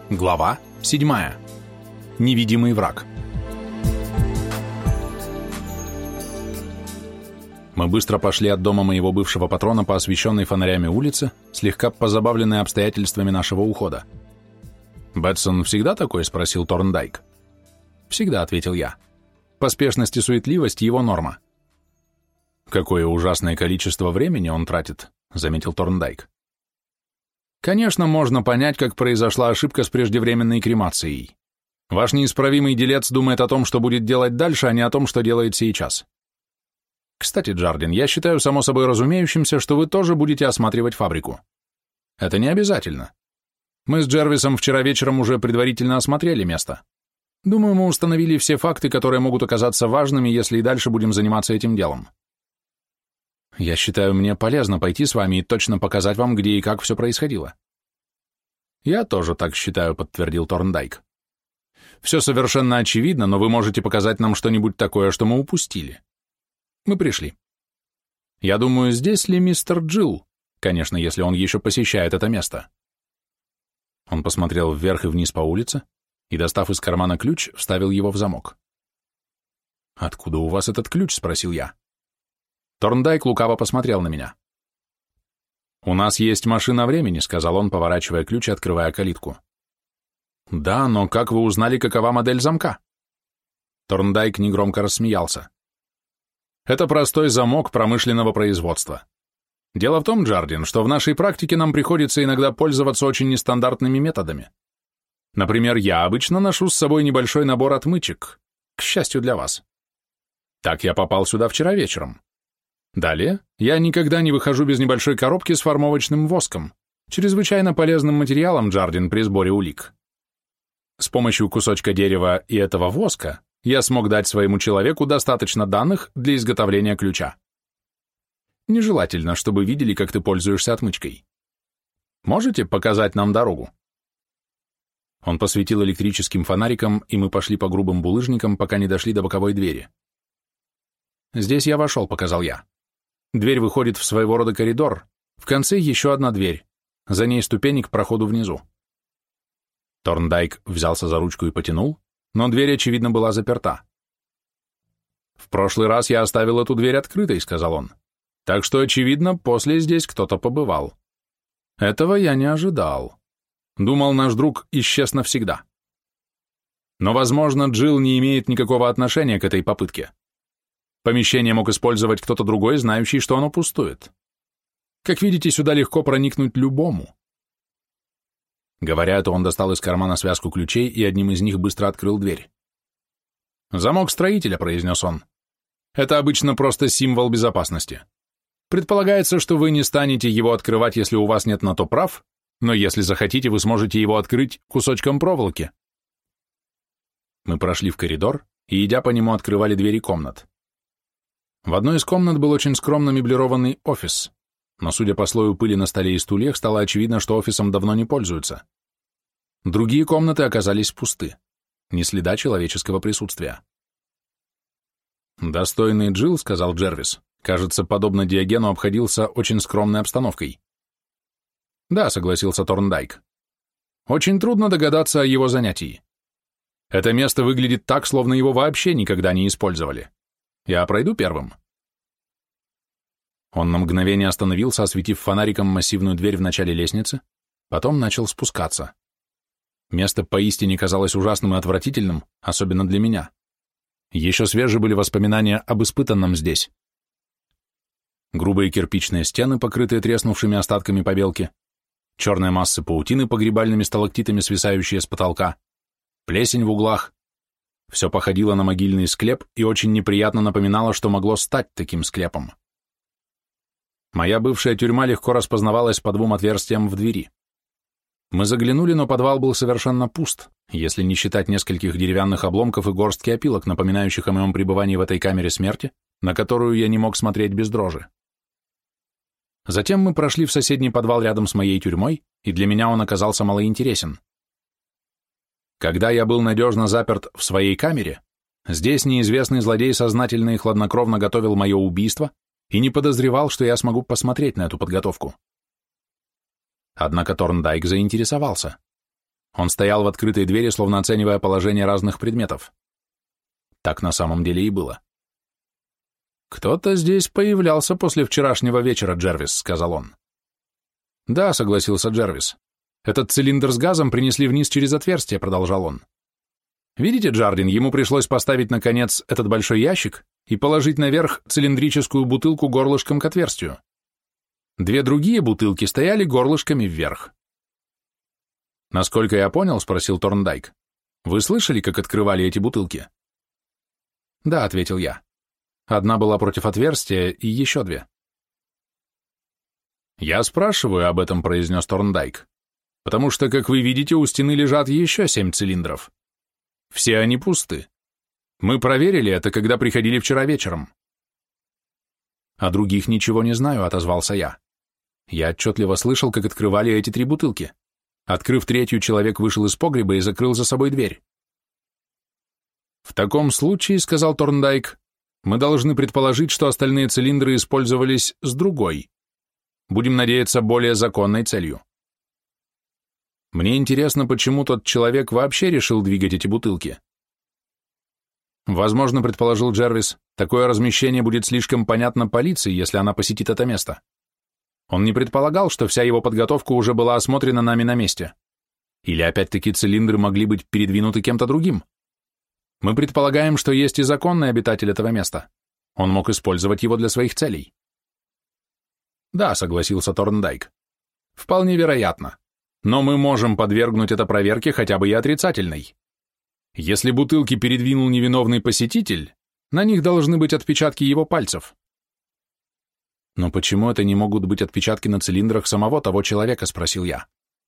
Глава 7. Невидимый враг. Мы быстро пошли от дома моего бывшего патрона по освещенной фонарями улице, слегка позабавленной обстоятельствами нашего ухода. «Бэтсон всегда такой?» — спросил Торндайк. «Всегда», — ответил я. «Поспешность и суетливость — его норма». «Какое ужасное количество времени он тратит», — заметил Торндайк. «Конечно, можно понять, как произошла ошибка с преждевременной кремацией. Ваш неисправимый делец думает о том, что будет делать дальше, а не о том, что делает сейчас. Кстати, Джардин, я считаю само собой разумеющимся, что вы тоже будете осматривать фабрику. Это не обязательно. Мы с Джервисом вчера вечером уже предварительно осмотрели место. Думаю, мы установили все факты, которые могут оказаться важными, если и дальше будем заниматься этим делом. Я считаю, мне полезно пойти с вами и точно показать вам, где и как все происходило». «Я тоже так считаю», — подтвердил Торндайк. «Все совершенно очевидно, но вы можете показать нам что-нибудь такое, что мы упустили. Мы пришли. Я думаю, здесь ли мистер Джилл? Конечно, если он еще посещает это место». Он посмотрел вверх и вниз по улице и, достав из кармана ключ, вставил его в замок. «Откуда у вас этот ключ?» — спросил я. Торндайк лукаво посмотрел на меня. «У нас есть машина времени», — сказал он, поворачивая ключ и открывая калитку. «Да, но как вы узнали, какова модель замка?» Торндайк негромко рассмеялся. «Это простой замок промышленного производства. Дело в том, Джардин, что в нашей практике нам приходится иногда пользоваться очень нестандартными методами. Например, я обычно ношу с собой небольшой набор отмычек, к счастью для вас. Так я попал сюда вчера вечером. Далее, я никогда не выхожу без небольшой коробки с формовочным воском, чрезвычайно полезным материалом, Джардин, при сборе улик. С помощью кусочка дерева и этого воска я смог дать своему человеку достаточно данных для изготовления ключа. Нежелательно, чтобы видели, как ты пользуешься отмычкой. Можете показать нам дорогу?» Он посветил электрическим фонариком, и мы пошли по грубым булыжникам, пока не дошли до боковой двери. «Здесь я вошел», — показал я. «Дверь выходит в своего рода коридор, в конце еще одна дверь, за ней ступени к проходу внизу». Торндайк взялся за ручку и потянул, но дверь, очевидно, была заперта. «В прошлый раз я оставил эту дверь открытой», — сказал он, «так что, очевидно, после здесь кто-то побывал. Этого я не ожидал. Думал, наш друг исчез навсегда. Но, возможно, Джилл не имеет никакого отношения к этой попытке. Помещение мог использовать кто-то другой, знающий, что оно пустует. Как видите, сюда легко проникнуть любому». Говоря это, он достал из кармана связку ключей и одним из них быстро открыл дверь. «Замок строителя», — произнес он. «Это обычно просто символ безопасности. Предполагается, что вы не станете его открывать, если у вас нет на то прав, но если захотите, вы сможете его открыть кусочком проволоки». Мы прошли в коридор и, идя по нему, открывали двери комнат. В одной из комнат был очень скромно меблированный офис, но, судя по слою пыли на столе и стульях, стало очевидно, что офисом давно не пользуются. Другие комнаты оказались пусты, ни следа человеческого присутствия. «Достойный Джилл», — сказал Джервис, кажется, подобно Диогену, обходился очень скромной обстановкой. «Да», — согласился Торндайк. «Очень трудно догадаться о его занятии. Это место выглядит так, словно его вообще никогда не использовали. Я пройду первым». Он на мгновение остановился, осветив фонариком массивную дверь в начале лестницы, потом начал спускаться. Место поистине казалось ужасным и отвратительным, особенно для меня. Еще свежи были воспоминания об испытанном здесь. Грубые кирпичные стены, покрытые треснувшими остатками побелки, черные массы паутины, погребальными сталактитами, свисающие с потолка, плесень в углах. Все походило на могильный склеп и очень неприятно напоминало, что могло стать таким склепом. Моя бывшая тюрьма легко распознавалась по двум отверстиям в двери. Мы заглянули, но подвал был совершенно пуст, если не считать нескольких деревянных обломков и горстки опилок, напоминающих о моем пребывании в этой камере смерти, на которую я не мог смотреть без дрожи. Затем мы прошли в соседний подвал рядом с моей тюрьмой, и для меня он оказался малоинтересен. Когда я был надежно заперт в своей камере, здесь неизвестный злодей сознательно и хладнокровно готовил мое убийство и не подозревал, что я смогу посмотреть на эту подготовку. Однако Торндайк заинтересовался. Он стоял в открытой двери, словно оценивая положение разных предметов. Так на самом деле и было. «Кто-то здесь появлялся после вчерашнего вечера, Джервис», — сказал он. «Да», — согласился Джервис. «Этот цилиндр с газом принесли вниз через отверстие», — продолжал он. «Видите, Джардин, ему пришлось поставить, наконец, этот большой ящик и положить наверх цилиндрическую бутылку горлышком к отверстию. 2 другие бутылки стояли горлышками вверх». «Насколько я понял», — спросил Торндайк, — «вы слышали, как открывали эти бутылки?» «Да», — ответил я. «Одна была против отверстия и еще 2». «Я спрашиваю об этом», — произнес Торндайк, «потому что, как вы видите, у стены лежат еще 7 цилиндров. Все они пусты. Мы проверили это, когда приходили вчера вечером». «О других ничего не знаю», — отозвался я. Я отчетливо слышал, как открывали эти 3 бутылки. Открыв 3-ю, человек вышел из погреба и закрыл за собой дверь. «В таком случае, — сказал Торндайк, — мы должны предположить, что остальные цилиндры использовались с другой, будем надеяться, более законной целью. Мне интересно, почему тот человек вообще решил двигать эти бутылки». «Возможно, — предположил Джервис, — такое размещение будет слишком понятно полиции, если она посетит это место. Он не предполагал, что вся его подготовка уже была осмотрена нами на месте. Или опять-таки цилиндры могли быть передвинуты кем-то другим. Мы предполагаем, что есть и законный обитатель этого места. Он мог использовать его для своих целей». «Да», — согласился Торндайк. «Вполне вероятно. Но мы можем подвергнуть это проверке хотя бы и отрицательной. Если бутылки передвинул невиновный посетитель, на них должны быть отпечатки его пальцев». «Но почему это не могут быть отпечатки на цилиндрах самого того человека?» — спросил я.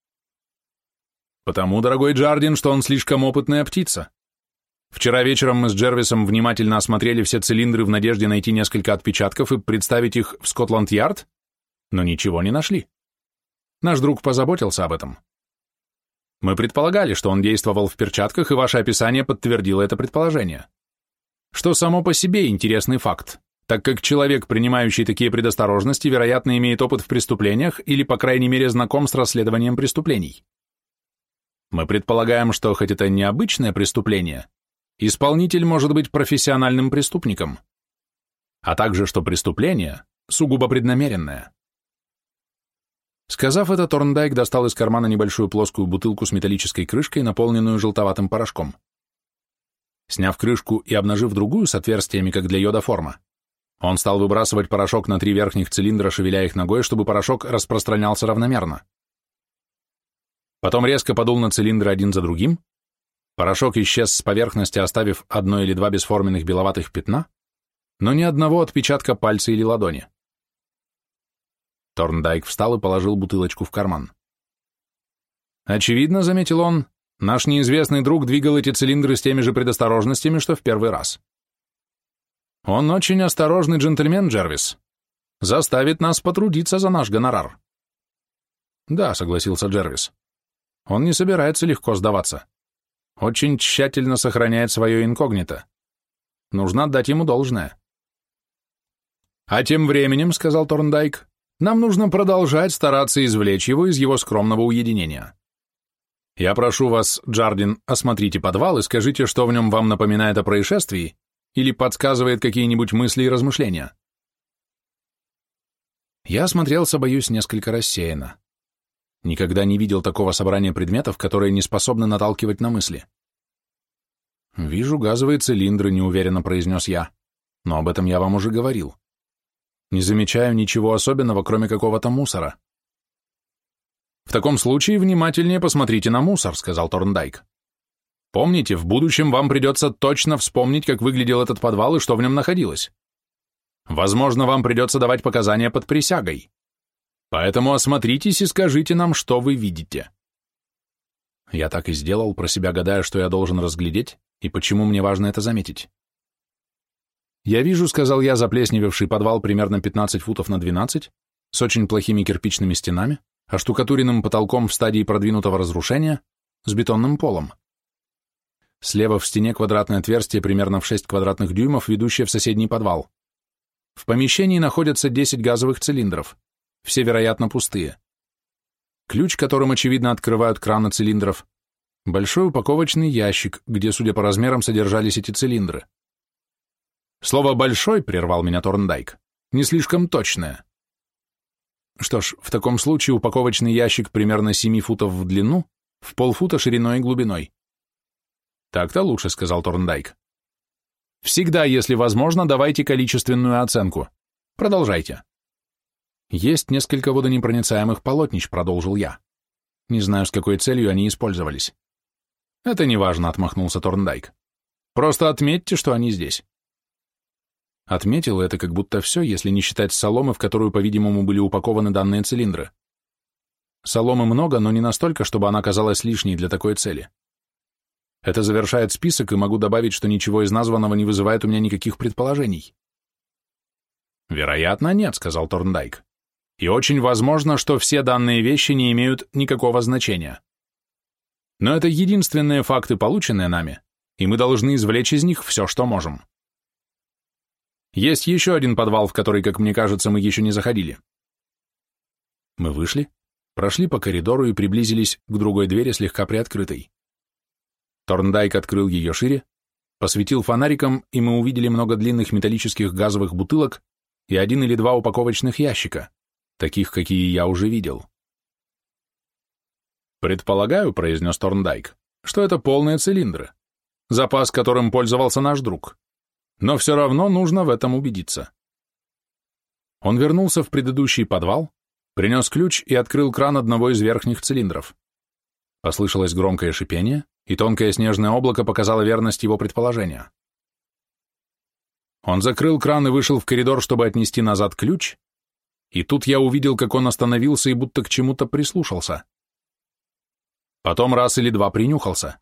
«Потому, дорогой Джардин, что он слишком опытная птица. Вчера вечером мы с Джервисом внимательно осмотрели все цилиндры в надежде найти несколько отпечатков и представить их в Скотланд-Ярд, но ничего не нашли. Наш друг позаботился об этом. Мы предполагали, что он действовал в перчатках, и ваше описание подтвердило это предположение. Что само по себе интересный факт, так как человек, принимающий такие предосторожности, вероятно, имеет опыт в преступлениях или, по крайней мере, знаком с расследованием преступлений. Мы предполагаем, что, хоть это необычное преступление, исполнитель может быть профессиональным преступником, а также, что преступление сугубо преднамеренное». Сказав это, Торндайк достал из кармана небольшую плоскую бутылку с металлической крышкой, наполненную желтоватым порошком. Сняв крышку и обнажив другую с отверстиями, как для йодоформа, он стал выбрасывать порошок на 3 верхних цилиндра, шевеля их ногой, чтобы порошок распространялся равномерно. Потом резко подул на цилиндры один за другим. Порошок исчез с поверхности, оставив 1 или 2 бесформенных беловатых пятна, но ни одного отпечатка пальца или ладони. Торндайк встал и положил бутылочку в карман. «Очевидно, — заметил он, — наш неизвестный друг двигал эти цилиндры с теми же предосторожностями, что в первый раз. Он очень осторожный джентльмен, Джервис. Заставит нас потрудиться за наш гонорар». «Да, — согласился Джервис. Он не собирается легко сдаваться. Очень тщательно сохраняет свое инкогнито. Нужно отдать ему должное». «А тем временем, — сказал Торндайк, — нам нужно продолжать стараться извлечь его из его скромного уединения. Я прошу вас, Джардин, осмотрите подвал и скажите, что в нем вам напоминает о происшествии или подсказывает какие-нибудь мысли и размышления». Я осмотрелся, боюсь, несколько рассеянно. Никогда не видел такого собрания предметов, которые не способны наталкивать на мысли. «Вижу газовые цилиндры», — неуверенно произнес я, — «но об этом я вам уже говорил. Не замечаю ничего особенного, кроме какого-то мусора». «В таком случае внимательнее посмотрите на мусор», — сказал Торндайк. «Помните, в будущем вам придется точно вспомнить, как выглядел этот подвал и что в нем находилось. Возможно, вам придется давать показания под присягой. Поэтому осмотритесь и скажите нам, что вы видите». Я так и сделал, про себя гадая, что я должен разглядеть и почему мне важно это заметить. «Я вижу, — сказал я, — заплесневевший подвал примерно 15 футов на 12, с очень плохими кирпичными стенами, оштукатуренным потолком в стадии продвинутого разрушения, с бетонным полом. Слева в стене квадратное отверстие примерно в 6 квадратных дюймов, ведущее в соседний подвал. В помещении находятся 10 газовых цилиндров, все, вероятно, пустые. Ключ, которым, очевидно, открывают краны цилиндров, Большой упаковочный ящик, где, судя по размерам, содержались эти цилиндры. Слово «большой», — прервал меня Торндайк, — не слишком точное. Что ж, в таком случае упаковочный ящик примерно 7 футов в длину, в полфута шириной и глубиной. Так-то лучше, — сказал Торндайк. Всегда, если возможно, давайте количественную оценку. Продолжайте. Есть несколько водонепроницаемых полотнищ, — продолжил я. Не знаю, с какой целью они использовались. Это не важно, — отмахнулся Торндайк. Просто отметьте, что они здесь. Отметил это как будто все, если не считать соломы, в которую, по-видимому, были упакованы данные цилиндры. Соломы много, но не настолько, чтобы она казалась лишней для такой цели. Это завершает список, и могу добавить, что ничего из названного не вызывает у меня никаких предположений. «Вероятно, нет», — сказал Торндайк. «И очень возможно, что все данные вещи не имеют никакого значения. Но это единственные факты, полученные нами, и мы должны извлечь из них все, что можем. Есть еще один подвал, в который, как мне кажется, мы еще не заходили». Мы вышли, прошли по коридору и приблизились к другой двери, слегка приоткрытой. Торндайк открыл ее шире, посветил фонариком, и мы увидели много длинных металлических газовых бутылок и 1 или 2 упаковочных ящика, таких, какие я уже видел. «Предполагаю, — произнес Торндайк, — что это полные цилиндры, запас, которым пользовался наш друг. Но все равно нужно в этом убедиться». Он вернулся в предыдущий подвал, принес ключ и открыл кран одного из верхних цилиндров. Послышалось громкое шипение, и тонкое снежное облако показало верность его предположения. Он закрыл кран и вышел в коридор, чтобы отнести назад ключ, и тут я увидел, как он остановился и будто к чему-то прислушался. Потом раз или два принюхался.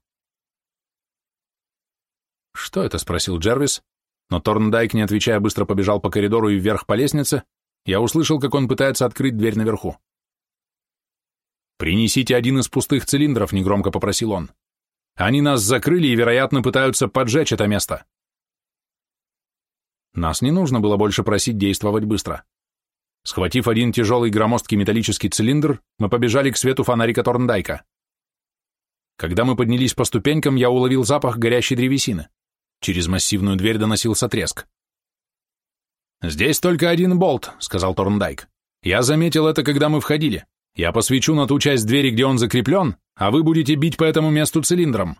«Что это?» — спросил Джервис, но Торндайк, не отвечая, быстро побежал по коридору и вверх по лестнице. Я услышал, как он пытается открыть дверь наверху. «Принесите 1 из пустых цилиндров», — негромко попросил он. «Они нас закрыли и, вероятно, пытаются поджечь это место». Нас не нужно было больше просить действовать быстро. Схватив 1 тяжелый громоздкий металлический цилиндр, мы побежали к свету фонарика Торндайка. Когда мы поднялись по ступенькам, я уловил запах горящей древесины. Через массивную дверь доносился треск. «Здесь только 1 болт», — сказал Торндайк. «Я заметил это, когда мы входили. Я посвечу на ту часть двери, где он закреплен, а вы будете бить по этому месту цилиндром».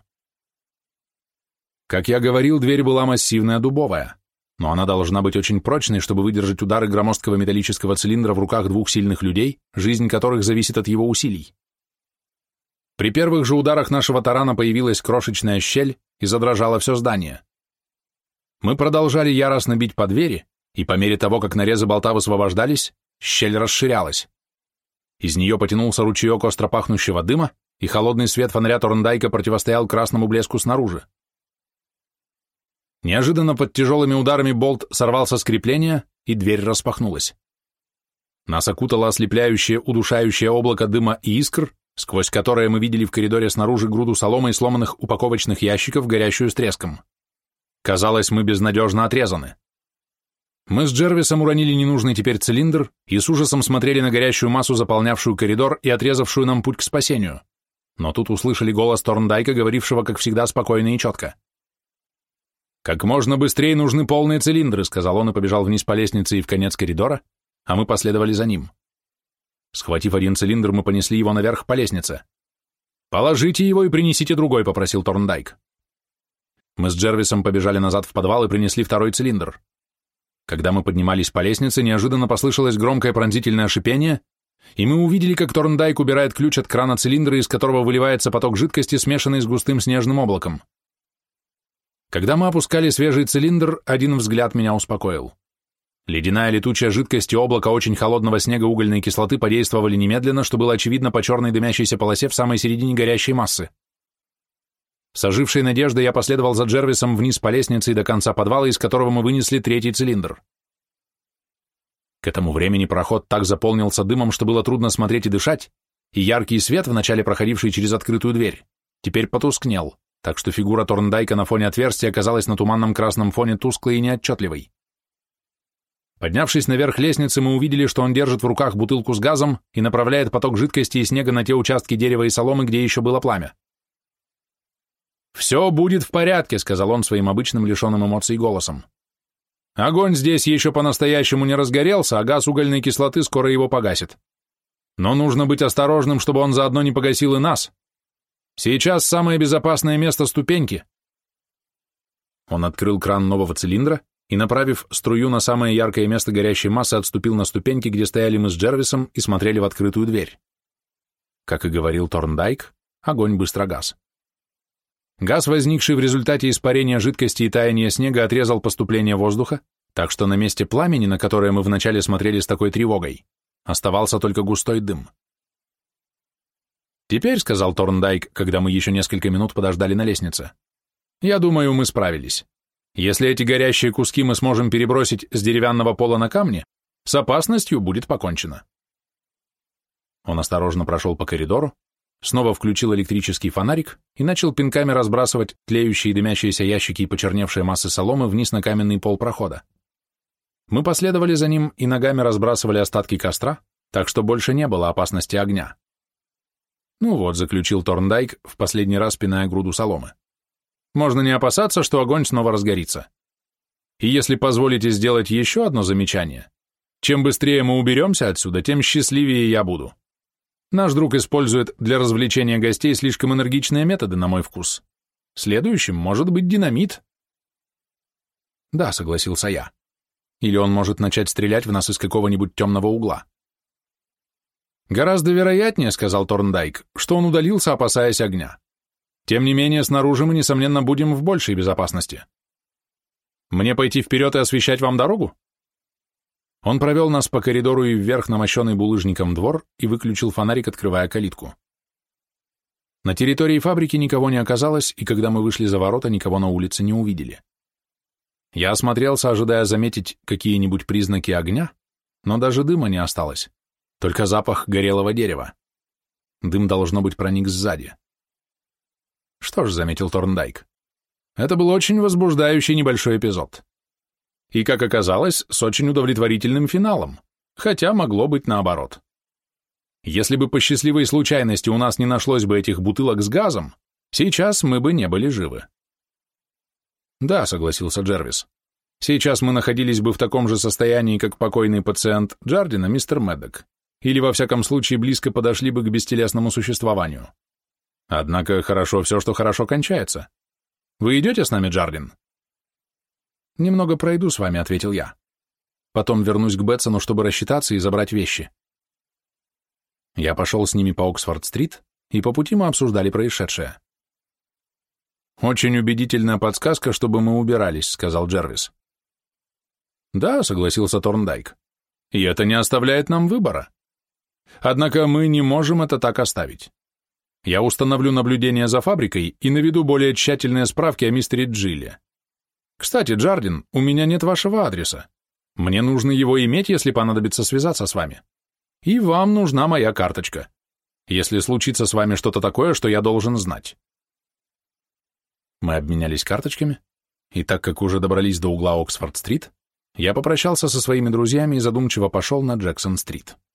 Как я говорил, дверь была массивная, дубовая, но она должна быть очень прочной, чтобы выдержать удары громоздкого металлического цилиндра в руках 2 сильных людей, жизнь которых зависит от его усилий. При первых же ударах нашего тарана появилась крошечная щель и задрожало все здание. Мы продолжали яростно бить по двери, и по мере того, как нарезы болта высвобождались, щель расширялась. Из нее потянулся ручеек остро пахнущего дыма, и холодный свет фонаря Торндайка противостоял красному блеску снаружи. Неожиданно под тяжелыми ударами болт сорвался с крепления, и дверь распахнулась. Нас окутало ослепляющее, удушающее облако дыма и искр, сквозь которое мы видели в коридоре снаружи груду соломы и сломанных упаковочных ящиков, горящую с треском. Казалось, мы безнадежно отрезаны. Мы с Джервисом уронили ненужный теперь цилиндр и с ужасом смотрели на горящую массу, заполнявшую коридор и отрезавшую нам путь к спасению. Но тут услышали голос Торндайка, говорившего, как всегда, спокойно и четко. «Как можно быстрее нужны полные цилиндры», — сказал он и побежал вниз по лестнице и в конец коридора, а мы последовали за ним. Схватив 1 цилиндр, мы понесли его наверх по лестнице. «Положите его и принесите другой», — попросил Торндайк. Мы с Джервисом побежали назад в подвал и принесли 2 цилиндр. Когда мы поднимались по лестнице, неожиданно послышалось громкое пронзительное шипение, и мы увидели, как Торндайк убирает ключ от крана цилиндра, из которого выливается поток жидкости, смешанный с густым снежным облаком. Когда мы опускали свежий цилиндр, 1 взгляд меня успокоил. Ледяная летучая жидкость и облако очень холодного снега угольной кислоты подействовали немедленно, что было очевидно по черной дымящейся полосе в самой середине горящей массы. С ожившей надеждой я последовал за Джервисом вниз по лестнице и до конца подвала, из которого мы вынесли 3 цилиндр. К этому времени проход так заполнился дымом, что было трудно смотреть и дышать, и яркий свет, вначале проходивший через открытую дверь, теперь потускнел, так что фигура Торндайка на фоне отверстия оказалась на туманном красном фоне тусклой и неотчетливой. Поднявшись наверх лестницы, мы увидели, что он держит в руках бутылку с газом и направляет поток жидкости и снега на те участки дерева и соломы, где еще было пламя. «Все будет в порядке», — сказал он своим обычным лишенным эмоций голосом. «Огонь здесь еще по-настоящему не разгорелся, а газ угольной кислоты скоро его погасит. Но нужно быть осторожным, чтобы он заодно не погасил и нас. Сейчас самое безопасное место — ступеньки». Он открыл кран нового цилиндра и, направив струю на самое яркое место горящей массы, отступил на ступеньки, где стояли мы с Джервисом и смотрели в открытую дверь. Как и говорил Торндайк, огонь быстро гас. Газ, возникший в результате испарения жидкости и таяния снега, отрезал поступление воздуха, так что на месте пламени, на которое мы вначале смотрели с такой тревогой, оставался только густой дым. «Теперь», — сказал Торндайк, когда мы еще несколько минут подождали на лестнице, — «я думаю, мы справились. Если эти горящие куски мы сможем перебросить с деревянного пола на камни, с опасностью будет покончено». Он осторожно прошел по коридору, снова включил электрический фонарик и начал пинками разбрасывать тлеющие и дымящиеся ящики и почерневшие массы соломы вниз на каменный пол прохода. Мы последовали за ним и ногами разбрасывали остатки костра, так что больше не было опасности огня. «Ну вот», — заключил Торндайк, в последний раз пиная груду соломы, — «можно не опасаться, что огонь снова разгорится. И если позволите сделать еще одно замечание, чем быстрее мы уберемся отсюда, тем счастливее я буду. Наш друг использует для развлечения гостей слишком энергичные методы, на мой вкус. Следующим может быть динамит». «Да», — согласился я. «Или он может начать стрелять в нас из какого-нибудь темного угла». «Гораздо вероятнее», — сказал Торндайк, — «что он удалился, опасаясь огня. Тем не менее, снаружи мы, несомненно, будем в большей безопасности. Мне пойти вперед и освещать вам дорогу?» Он провел нас по коридору и вверх на мощенный булыжником двор и выключил фонарик, открывая калитку. На территории фабрики никого не оказалось, и когда мы вышли за ворота, никого на улице не увидели. Я осмотрелся, ожидая заметить какие-нибудь признаки огня, но даже дыма не осталось, только запах горелого дерева. Дым, должно быть, проник сзади. «Что ж», — заметил Торндайк, — «это был очень возбуждающий небольшой эпизод. И, как оказалось, с очень удовлетворительным финалом, хотя могло быть наоборот. Если бы по счастливой случайности у нас не нашлось бы этих бутылок с газом, сейчас мы бы не были живы». «Да», — согласился Джервис, — «сейчас мы находились бы в таком же состоянии, как покойный пациент Джардина, мистер Меддок, или, во всяком случае, близко подошли бы к бестелесному существованию. Однако хорошо все, что хорошо кончается. Вы идете с нами, Джардин?» «Немного пройду с вами», — ответил я. «Потом вернусь к Бетсону, чтобы рассчитаться и забрать вещи». Я пошел с ними по Оксфорд-стрит, и по пути мы обсуждали происшедшее. «Очень убедительная подсказка, чтобы мы убирались», — сказал Джервис. «Да», — согласился Торндайк, — «и это не оставляет нам выбора. Однако мы не можем это так оставить. Я установлю наблюдение за фабрикой и наведу более тщательные справки о мистере Джилле. Кстати, Джардин, у меня нет вашего адреса. Мне нужно его иметь, если понадобится связаться с вами. И вам нужна моя карточка, если случится с вами что-то такое, что я должен знать». Мы обменялись карточками, и так как уже добрались до угла Оксфорд-стрит, я попрощался со своими друзьями и задумчиво пошел на Джексон-стрит.